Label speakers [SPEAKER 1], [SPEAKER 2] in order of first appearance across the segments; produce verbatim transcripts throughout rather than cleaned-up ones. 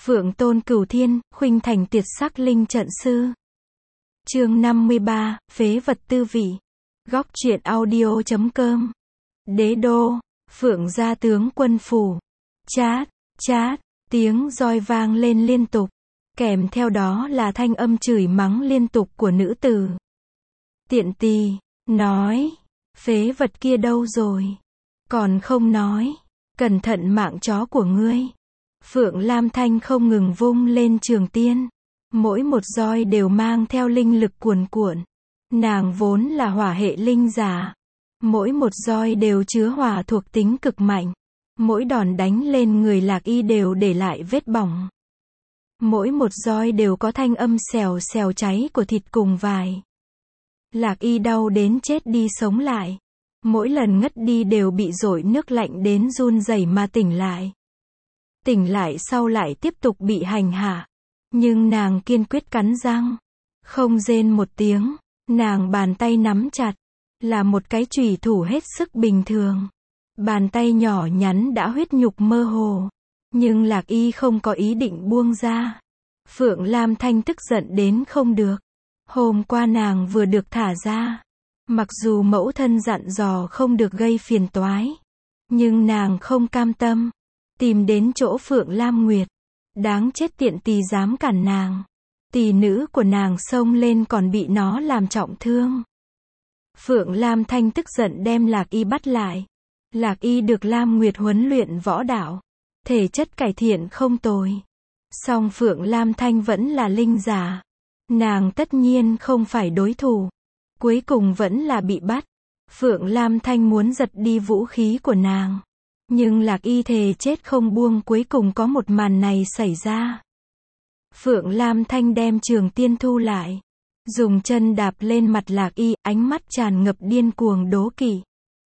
[SPEAKER 1] Phượng tôn cửu thiên, khuynh thành tuyệt sắc linh trận sư. Chương năm mươi ba, phế vật tư vị. Góc truyện audio chấm com. Đế đô, Phượng gia tướng quân phủ. Chát, chát, tiếng roi vang lên liên tục. Kèm theo đó là thanh âm chửi mắng liên tục của nữ tử. Tiện tì, nói, phế vật kia đâu rồi? Còn không nói, cẩn thận mạng chó của ngươi. Phượng Lam Thanh không ngừng vung lên trường tiên. Mỗi một roi đều mang theo linh lực cuồn cuộn. Nàng vốn là hỏa hệ linh giả. Mỗi một roi đều chứa hỏa thuộc tính cực mạnh. Mỗi đòn đánh lên người Lạc Y đều để lại vết bỏng. Mỗi một roi đều có thanh âm xèo xèo cháy của thịt cùng vải. Lạc Y đau đến chết đi sống lại. Mỗi lần ngất đi đều bị dội nước lạnh đến run rẩy mà tỉnh lại. Tỉnh lại sau lại tiếp tục bị hành hạ. Nhưng nàng kiên quyết cắn răng. Không rên một tiếng. Nàng bàn tay nắm chặt. Là một cái chùy thủ hết sức bình thường. Bàn tay nhỏ nhắn đã huyết nhục mơ hồ. Nhưng Lạc Y không có ý định buông ra. Phượng Lam Thanh tức giận đến không được. Hôm qua nàng vừa được thả ra. Mặc dù mẫu thân dặn dò không được gây phiền toái. Nhưng nàng không cam tâm. Tìm đến chỗ Phượng Lam Nguyệt. Đáng chết tiện tì dám cản nàng. Tỳ nữ của nàng xông lên còn bị nó làm trọng thương. Phượng Lam Thanh tức giận đem Lạc Y bắt lại. Lạc Y được Lam Nguyệt huấn luyện võ đạo. Thể chất cải thiện không tồi. Song Phượng Lam Thanh vẫn là linh giả. Nàng tất nhiên không phải đối thủ. Cuối cùng vẫn là bị bắt. Phượng Lam Thanh muốn giật đi vũ khí của nàng. Nhưng Lạc Y thề chết không buông, cuối cùng có một màn này xảy ra. Phượng Lam Thanh đem trường tiên thu lại. Dùng chân đạp lên mặt Lạc Y, ánh mắt tràn ngập điên cuồng đố kỵ.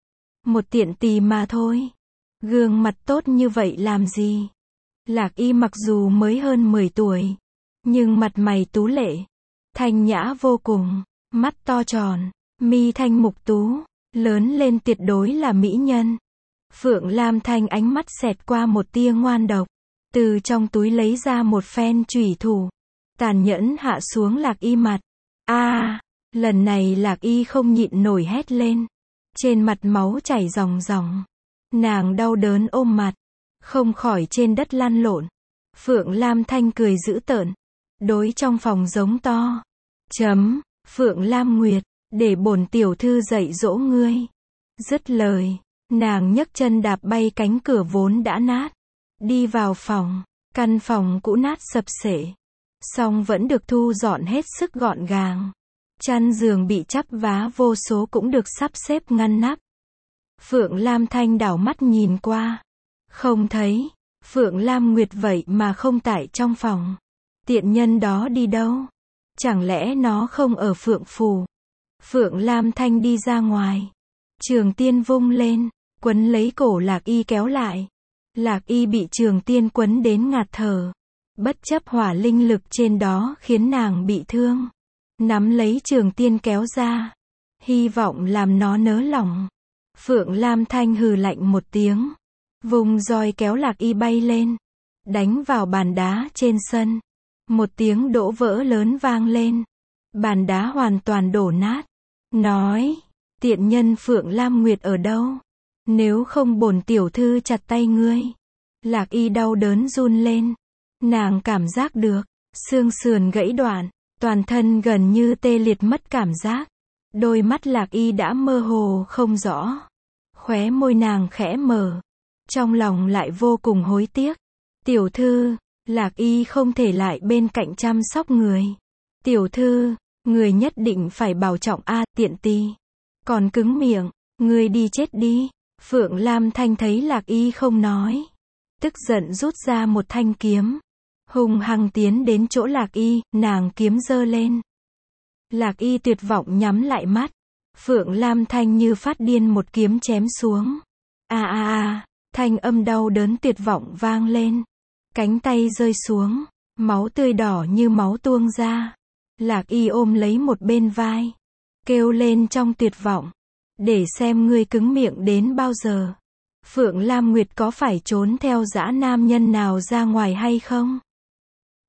[SPEAKER 1] Một tiện tì mà thôi. Gương mặt tốt như vậy làm gì? Lạc Y mặc dù mới hơn mười tuổi. Nhưng mặt mày tú lệ. Thanh nhã vô cùng. Mắt to tròn. Mi thanh mục tú. Lớn lên tuyệt đối là mỹ nhân. Phượng Lam Thanh ánh mắt xẹt qua một tia ngoan độc. Từ trong túi lấy ra một phen chùy thủ. Tàn nhẫn hạ xuống Lạc Y mặt. A, à, lần này Lạc Y không nhịn nổi hét lên. Trên mặt máu chảy ròng ròng. Nàng đau đớn ôm mặt. Không khỏi trên đất lăn lộn. Phượng Lam Thanh cười dữ tợn. Đối trong phòng giống to. Chấm, Phượng Lam Nguyệt, để bổn tiểu thư dạy dỗ ngươi. Dứt lời. Nàng nhấc chân đạp bay cánh cửa vốn đã nát. Đi vào phòng. Căn phòng cũ nát sập xệ. Song vẫn được thu dọn hết sức gọn gàng. Chăn giường bị chắp vá vô số cũng được sắp xếp ngăn nắp. Phượng Lam Thanh đảo mắt nhìn qua. Không thấy. Phượng Lam Nguyệt vậy mà không tại trong phòng. Tiện nhân đó đi đâu? Chẳng lẽ nó không ở Phượng Phủ? Phượng Lam Thanh đi ra ngoài. Trường tiên vung lên. Quấn lấy cổ Lạc Y kéo lại. Lạc Y bị trường tiên quấn đến ngạt thở. Bất chấp hỏa linh lực trên đó khiến nàng bị thương. Nắm lấy trường tiên kéo ra. Hy vọng làm nó nới lỏng. Phượng Lam Thanh hừ lạnh một tiếng. Vùng roi kéo Lạc Y bay lên. Đánh vào bàn đá trên sân. Một tiếng đổ vỡ lớn vang lên. Bàn đá hoàn toàn đổ nát. Nói, tiện nhân Phượng Lam Nguyệt ở đâu? Nếu không bổn tiểu thư chặt tay ngươi. Lạc Y đau đớn run lên. Nàng cảm giác được. Xương sườn gãy đoạn. Toàn thân gần như tê liệt mất cảm giác. Đôi mắt Lạc Y đã mơ hồ không rõ. Khóe môi nàng khẽ mở. Trong lòng lại vô cùng hối tiếc. Tiểu thư, Lạc Y không thể lại bên cạnh chăm sóc người. Tiểu thư, người nhất định phải bảo trọng a, tiện tì. Còn cứng miệng, người đi chết đi. Phượng Lam Thanh thấy Lạc Y không nói. Tức giận rút ra một thanh kiếm. Hùng hăng tiến đến chỗ Lạc Y, nàng kiếm giơ lên. Lạc Y tuyệt vọng nhắm lại mắt. Phượng Lam Thanh như phát điên một kiếm chém xuống. A a a, thanh âm đau đớn tuyệt vọng vang lên. Cánh tay rơi xuống, máu tươi đỏ như máu tuôn ra. Lạc Y ôm lấy một bên vai. Kêu lên trong tuyệt vọng. Để xem ngươi cứng miệng đến bao giờ. Phượng Lam Nguyệt có phải trốn theo dã nam nhân nào ra ngoài hay không?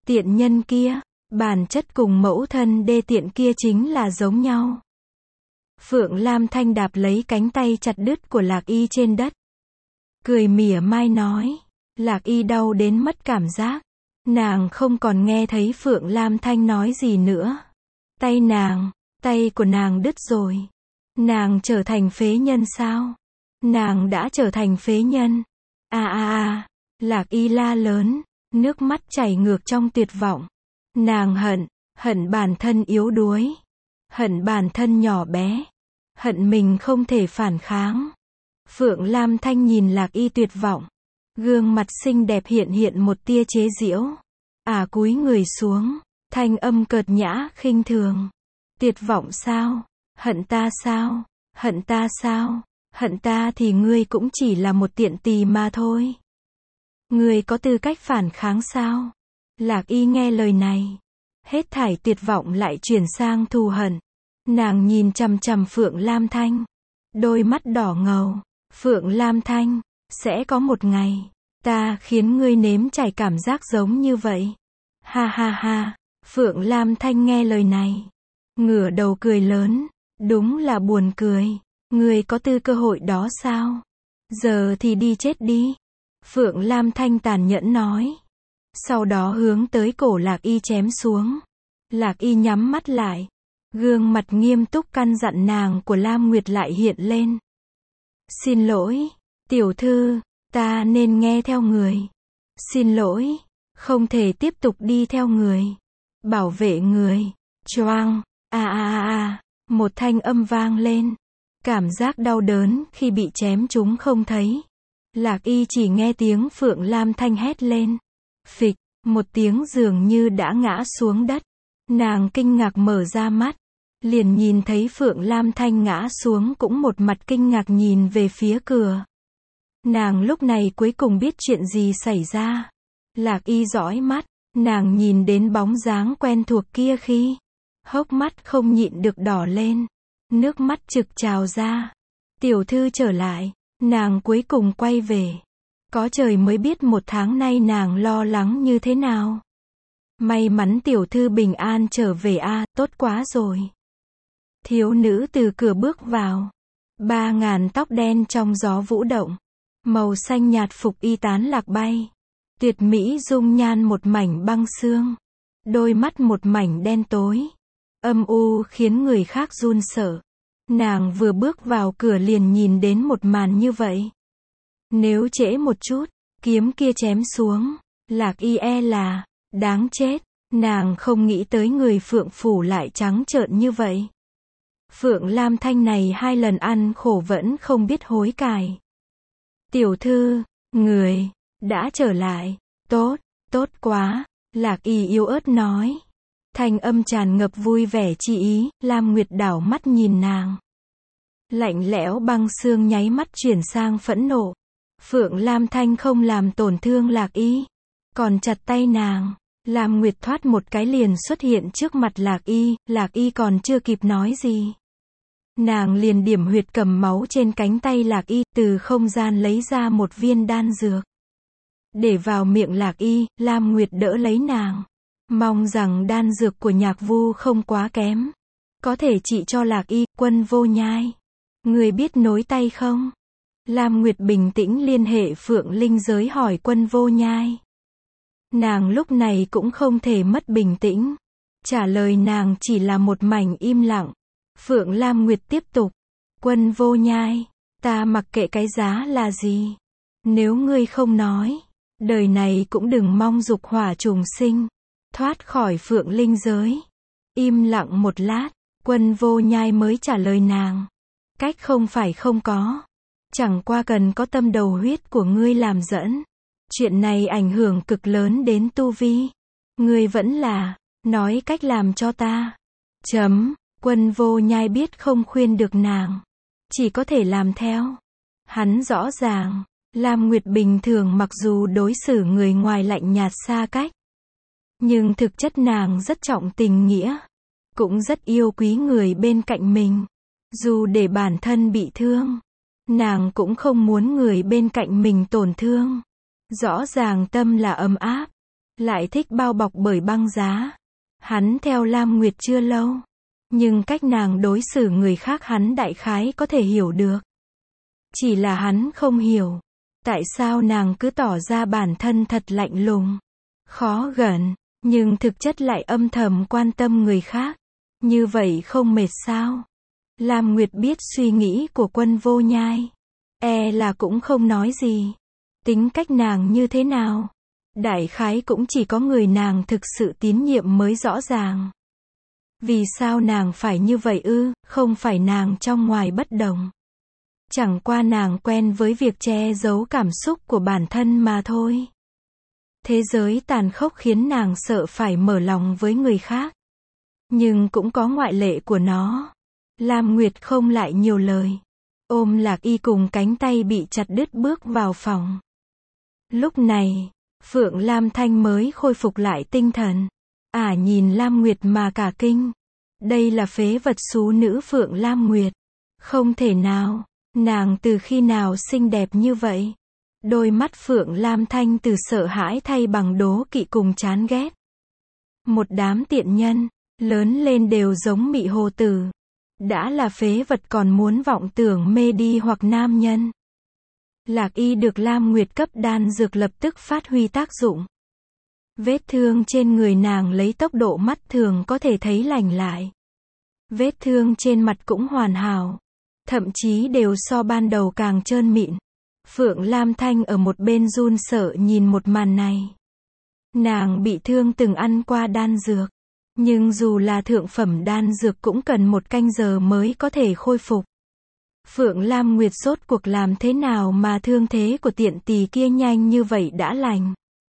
[SPEAKER 1] Tiện nhân kia, bản chất cùng mẫu thân đê tiện kia chính là giống nhau. Phượng Lam Thanh đạp lấy cánh tay chặt đứt của Lạc Y trên đất. Cười mỉa mai nói. Lạc Y đau đến mất cảm giác. Nàng không còn nghe thấy Phượng Lam Thanh nói gì nữa. Tay nàng, tay của nàng đứt rồi. Nàng trở thành phế nhân sao? Nàng đã trở thành phế nhân. À à à, Lạc Y la lớn, nước mắt chảy ngược trong tuyệt vọng. Nàng hận, hận bản thân yếu đuối. Hận bản thân nhỏ bé. Hận mình không thể phản kháng. Phượng Lam Thanh nhìn Lạc Y tuyệt vọng. Gương mặt xinh đẹp hiện hiện một tia chế giễu. À cúi người xuống, thanh âm cợt nhã khinh thường. Tuyệt vọng sao? Hận ta sao? Hận ta sao? Hận ta thì ngươi cũng chỉ là một tiện tỳ mà thôi. Ngươi có tư cách phản kháng sao? Lạc Y nghe lời này. Hết thảy tuyệt vọng lại chuyển sang thù hận. Nàng nhìn chằm chằm Phượng Lam Thanh. Đôi mắt đỏ ngầu. Phượng Lam Thanh, sẽ có một ngày, ta khiến ngươi nếm trải cảm giác giống như vậy. Ha ha ha, Phượng Lam Thanh nghe lời này. Ngửa đầu cười lớn, đúng là buồn cười. Ngươi có tư cơ hội đó sao? Giờ thì đi chết đi. Phượng Lam Thanh tàn nhẫn nói. Sau đó hướng tới cổ Lạc Y chém xuống. Lạc Y nhắm mắt lại. Gương mặt nghiêm túc căn dặn nàng của Lam Nguyệt lại hiện lên. Xin lỗi, tiểu thư, ta nên nghe theo người. Xin lỗi, không thể tiếp tục đi theo người. Bảo vệ người. Choang, a a a a, một thanh âm vang lên. Cảm giác đau đớn khi bị chém chúng không thấy. Lạc Y chỉ nghe tiếng Phượng Lam Thanh hét lên. Phịch, một tiếng dường như đã ngã xuống đất. Nàng kinh ngạc mở ra mắt. Liền nhìn thấy Phượng Lam Thanh ngã xuống cũng một mặt kinh ngạc nhìn về phía cửa. Nàng lúc này cuối cùng biết chuyện gì xảy ra. Lạc Y dõi mắt, nàng nhìn đến bóng dáng quen thuộc kia khi hốc mắt không nhịn được đỏ lên. Nước mắt trực trào ra. Tiểu thư trở lại, nàng cuối cùng quay về. Có trời mới biết một tháng nay nàng lo lắng như thế nào. May mắn tiểu thư bình an trở về a, tốt quá rồi. Thiếu nữ từ cửa bước vào. Ba ngàn tóc đen trong gió vũ động. Màu xanh nhạt phục y tán lạc bay. Tuyệt mỹ dung nhan một mảnh băng xương. Đôi mắt một mảnh đen tối. Âm u khiến người khác run sợ. Nàng vừa bước vào cửa liền nhìn đến một màn như vậy. Nếu trễ một chút, kiếm kia chém xuống. Lạc Y e là đáng chết. Nàng không nghĩ tới người Phượng phủ lại trắng trợn như vậy. Phượng Lam Thanh này hai lần ăn khổ vẫn không biết hối cải. Tiểu thư, người, đã trở lại, tốt, tốt quá, Lạc Y yếu ớt nói. Thanh âm tràn ngập vui vẻ chi ý, Lam Nguyệt đảo mắt nhìn nàng. Lạnh lẽo băng xương nháy mắt chuyển sang phẫn nộ. Phượng Lam Thanh không làm tổn thương Lạc Y, còn chặt tay nàng. Lam Nguyệt thoát một cái liền xuất hiện trước mặt Lạc Y, Lạc Y còn chưa kịp nói gì. Nàng liền điểm huyệt cầm máu trên cánh tay Lạc Y, từ không gian lấy ra một viên đan dược. Để vào miệng Lạc Y, Lam Nguyệt đỡ lấy nàng. Mong rằng đan dược của Nhạc Vu không quá kém. Có thể trị cho Lạc Y, Quân Vô Nhai. Người biết nối tay không? Lam Nguyệt bình tĩnh liên hệ Phượng Linh giới hỏi Quân Vô Nhai. Nàng lúc này cũng không thể mất bình tĩnh. Trả lời nàng chỉ là một mảnh im lặng. Phượng Lam Nguyệt tiếp tục. Quân Vô Nhai, ta mặc kệ cái giá là gì. Nếu ngươi không nói, đời này cũng đừng mong dục hỏa trùng sinh. Thoát khỏi Phượng Linh giới. Im lặng một lát, Quân Vô Nhai mới trả lời nàng. Cách không phải không có. Chẳng qua cần có tâm đầu huyết của ngươi làm dẫn. Chuyện này ảnh hưởng cực lớn đến tu vi. Ngươi vẫn là, nói cách làm cho ta. Chấm, Quân Vô Nhai biết không khuyên được nàng. Chỉ có thể làm theo. Hắn rõ ràng, Lam Nguyệt bình thường mặc dù đối xử người ngoài lạnh nhạt xa cách. Nhưng thực chất nàng rất trọng tình nghĩa. Cũng rất yêu quý người bên cạnh mình. Dù để bản thân bị thương, nàng cũng không muốn người bên cạnh mình tổn thương. Rõ ràng tâm là ấm áp. lại thích bao bọc bởi băng giá. Hắn theo Lam Nguyệt chưa lâu, nhưng cách nàng đối xử người khác hắn đại khái có thể hiểu được. Chỉ là hắn không hiểu, tại sao nàng cứ tỏ ra bản thân thật lạnh lùng, khó gần, nhưng thực chất lại âm thầm quan tâm người khác. Như vậy không mệt sao? Lam Nguyệt biết suy nghĩ của Quân Vô Nhai, e là cũng không nói gì. Tính cách nàng như thế nào? Đại khái cũng chỉ có người nàng thực sự tín nhiệm mới rõ ràng. Vì sao nàng phải như vậy ư? Không phải nàng trong ngoài bất đồng. Chẳng qua nàng quen với việc che giấu cảm xúc của bản thân mà thôi. Thế giới tàn khốc khiến nàng sợ phải mở lòng với người khác. Nhưng cũng có ngoại lệ của nó. Lam Nguyệt không lại nhiều lời. Ôm Lạc Y cùng cánh tay bị chặt đứt bước vào phòng. Lúc này, Phượng Lam Thanh mới khôi phục lại tinh thần. Ả à, nhìn Lam Nguyệt mà cả kinh. Đây là phế vật xú nữ Phượng Lam Nguyệt. Không thể nào, nàng từ khi nào xinh đẹp như vậy? Đôi mắt Phượng Lam Thanh từ sợ hãi thay bằng đố kỵ cùng chán ghét. Một đám tiện nhân, lớn lên đều giống mị hồ tử. Đã là phế vật còn muốn vọng tưởng mê đi hoặc nam nhân. Lạc Y được Lam Nguyệt cấp đan dược lập tức phát huy tác dụng. Vết thương trên người nàng lấy tốc độ mắt thường có thể thấy lành lại. Vết thương trên mặt cũng hoàn hảo. Thậm chí đều so ban đầu càng trơn mịn. Phượng Lam Thanh ở một bên run sợ nhìn một màn này. Nàng bị thương từng ăn qua đan dược. Nhưng dù là thượng phẩm đan dược cũng cần một canh giờ mới có thể khôi phục. Phượng Lam Nguyệt rốt cuộc làm thế nào mà thương thế của tiện tỳ kia nhanh như vậy đã lành?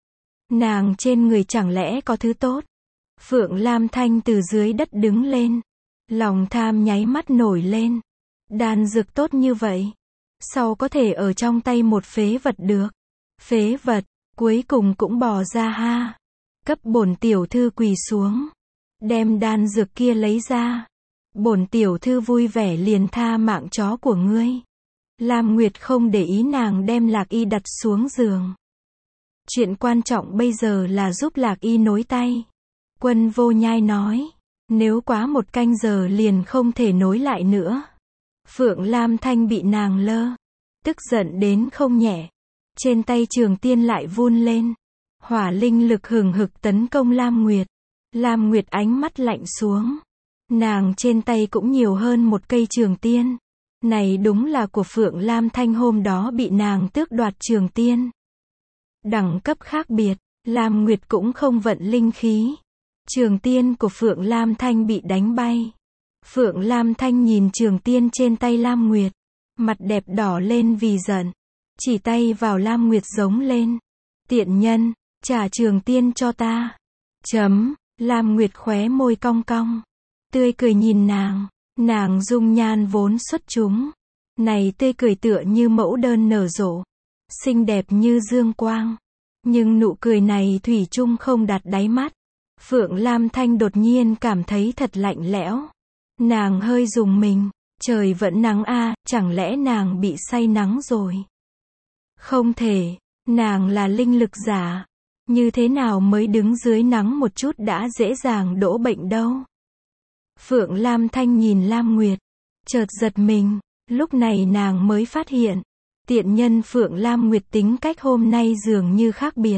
[SPEAKER 1] Nàng trên người chẳng lẽ có thứ tốt? Phượng Lam Thanh từ dưới đất đứng lên. Lòng tham nháy mắt nổi lên. Đan dược tốt như vậy, sao có thể ở trong tay một phế vật được? Phế vật, cuối cùng cũng bò ra ha. Cấp bổn tiểu thư quỳ xuống. Đem đan dược kia lấy ra. Bổn tiểu thư vui vẻ liền tha mạng chó của ngươi. Lam Nguyệt không để ý nàng đem Lạc Y đặt xuống giường. Chuyện quan trọng bây giờ là giúp Lạc Y nối tay. Quân Vô Nhai nói, nếu quá một canh giờ liền không thể nối lại nữa. Phượng Lam Thanh bị nàng lơ, tức giận đến không nhẹ. Trên tay Trường Tiên lại vun lên. Hỏa linh lực hừng hực tấn công Lam Nguyệt. Lam Nguyệt ánh mắt lạnh xuống. Nàng trên tay cũng nhiều hơn một cây Trường Tiên. Này đúng là của Phượng Lam Thanh hôm đó bị nàng tước đoạt Trường Tiên. Đẳng cấp khác biệt, Lam Nguyệt cũng không vận linh khí. Trường Tiên của Phượng Lam Thanh bị đánh bay. Phượng Lam Thanh nhìn Trường Tiên trên tay Lam Nguyệt. Mặt đẹp đỏ lên vì giận. Chỉ tay vào Lam Nguyệt giống lên. Tiện nhân, trả Trường Tiên cho ta. Chấm, Lam Nguyệt khóe môi cong cong. Tươi cười nhìn nàng. Nàng dung nhan vốn xuất chúng. Này tươi cười tựa như mẫu đơn nở rộ. Xinh đẹp như dương quang. Nhưng nụ cười này thủy chung không đạt đáy mắt. Phượng Lam Thanh đột nhiên cảm thấy thật lạnh lẽo. Nàng hơi rùng mình. Trời vẫn nắng a, à, chẳng lẽ nàng bị say nắng rồi? Không thể, nàng là linh lực giả. Như thế nào mới đứng dưới nắng một chút đã dễ dàng đỗ bệnh đâu? Phượng Lam Thanh nhìn Lam Nguyệt. Chợt giật mình. Lúc này nàng mới phát hiện. Tiện nhân Phượng Lam Nguyệt tính cách hôm nay dường như khác biệt.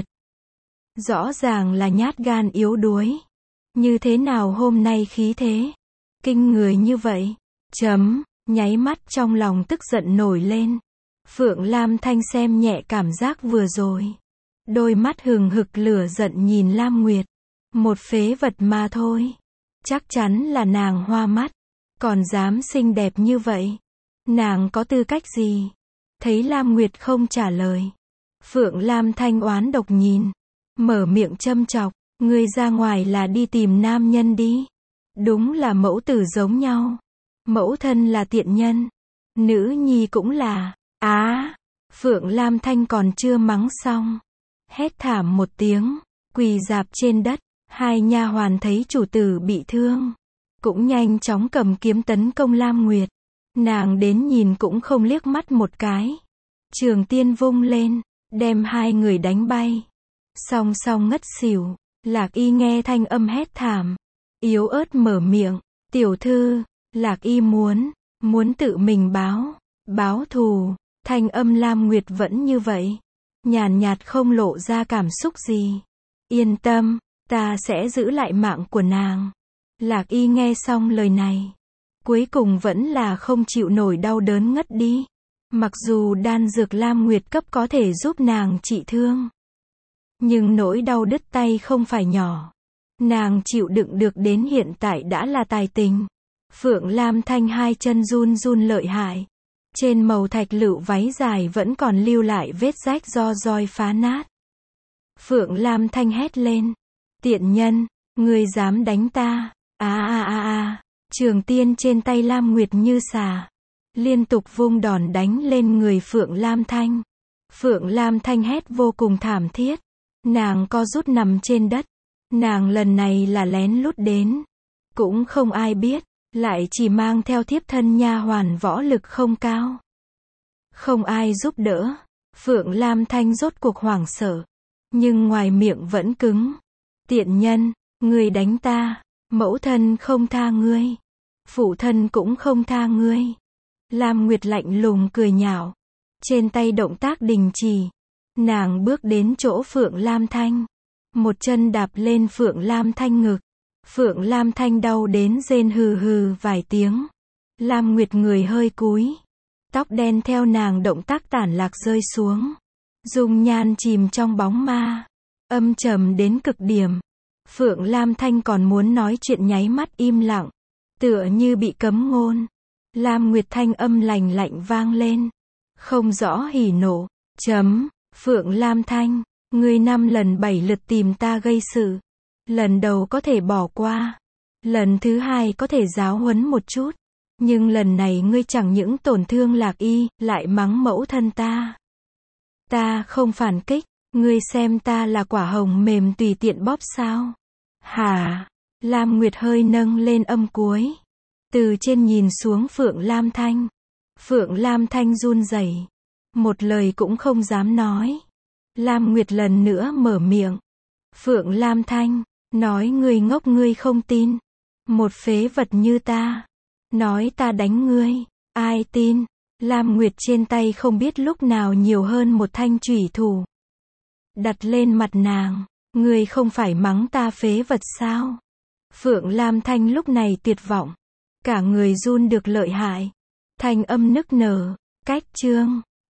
[SPEAKER 1] Rõ ràng là nhát gan yếu đuối. Như thế nào hôm nay khí thế? Kinh người như vậy. Chấm, nháy mắt trong lòng tức giận nổi lên. Phượng Lam Thanh xem nhẹ cảm giác vừa rồi. Đôi mắt hừng hực lửa giận nhìn Lam Nguyệt. Một phế vật mà thôi. Chắc chắn là nàng hoa mắt. Còn dám xinh đẹp như vậy. Nàng có tư cách gì? Thấy Lam Nguyệt không trả lời. Phượng Lam Thanh oán độc nhìn. Mở miệng châm chọc. Ngươi ra ngoài là đi tìm nam nhân đi. Đúng là mẫu tử giống nhau. Mẫu thân là tiện nhân. Nữ nhi cũng là. Á, Phượng Lam Thanh còn chưa mắng xong. Hét thảm một tiếng. Quỳ rạp trên đất. Hai nha hoàn thấy chủ tử bị thương. Cũng nhanh chóng cầm kiếm tấn công Lam Nguyệt. Nàng đến nhìn cũng không liếc mắt một cái. Trường Tiên vung lên. Đem hai người đánh bay. Song song ngất xỉu. Lạc Y nghe thanh âm hét thảm, yếu ớt mở miệng, tiểu thư, Lạc Y muốn, muốn tự mình báo, báo thù. Thanh âm Lam Nguyệt vẫn như vậy, nhàn nhạt không lộ ra cảm xúc gì. Yên tâm, ta sẽ giữ lại mạng của nàng. Lạc Y nghe xong lời này, cuối cùng vẫn là không chịu nổi đau đớn ngất đi. Mặc dù đan dược Lam Nguyệt cấp có thể giúp nàng trị thương, nhưng nỗi đau đứt tay không phải nhỏ. Nàng chịu đựng được đến hiện tại đã là tài tình. Phượng Lam Thanh hai chân run run lợi hại. Trên màu thạch lựu váy dài vẫn còn lưu lại vết rách do roi phá nát. Phượng Lam Thanh hét lên. Tiện nhân, ngươi dám đánh ta. À à à à. Trường tiên trên tay Lam Nguyệt như xà, liên tục vung đòn đánh lên người Phượng Lam Thanh. Phượng Lam Thanh hét vô cùng thảm thiết. Nàng co rút nằm trên đất. Nàng lần này là lén lút đến, cũng không ai biết, lại chỉ mang theo thiếp thân nha hoàn võ lực không cao. Không ai giúp đỡ. Phượng Lam Thanh rốt cuộc hoảng sợ, nhưng ngoài miệng vẫn cứng. Tiện nhân, ngươi đánh ta, mẫu thân không tha ngươi, phụ thân cũng không tha ngươi. Lam Nguyệt lạnh lùng cười nhạo, trên tay động tác đình chỉ. Nàng bước đến chỗ Phượng Lam Thanh, một chân đạp lên Phượng Lam Thanh ngực. Phượng Lam Thanh đau đến rên hừ hừ vài tiếng. Lam Nguyệt người hơi cúi, tóc đen theo nàng động tác tản lạc rơi xuống. Dung nhan chìm trong bóng ma, âm trầm đến cực điểm. Phượng Lam Thanh còn muốn nói chuyện nháy mắt im lặng, tựa như bị cấm ngôn. Lam Nguyệt thanh âm lành lạnh vang lên, không rõ hỉ nộ. Chấm, Phượng Lam Thanh, ngươi năm lần bảy lượt tìm ta gây sự. Lần đầu có thể bỏ qua, lần thứ hai có thể giáo huấn một chút, nhưng lần này ngươi chẳng những tổn thương Lạc Y, lại mắng mẫu thân ta. Ta không phản kích, ngươi xem ta là quả hồng mềm tùy tiện bóp sao? Hả? Lam Nguyệt hơi nâng lên âm cuối, từ trên nhìn xuống Phượng Lam Thanh. Phượng Lam Thanh run rẩy, một lời cũng không dám nói. Lam Nguyệt lần nữa mở miệng. Phượng Lam Thanh, nói ngươi ngốc ngươi không tin. Một phế vật như ta, nói ta đánh ngươi, ai tin? Lam Nguyệt trên tay không biết lúc nào nhiều hơn một thanh chủy thủ, đặt lên mặt nàng. Ngươi không phải mắng ta phế vật sao? Phượng Lam Thanh lúc này tuyệt vọng, cả người run được lợi hại, thanh âm nức nở. Cách chương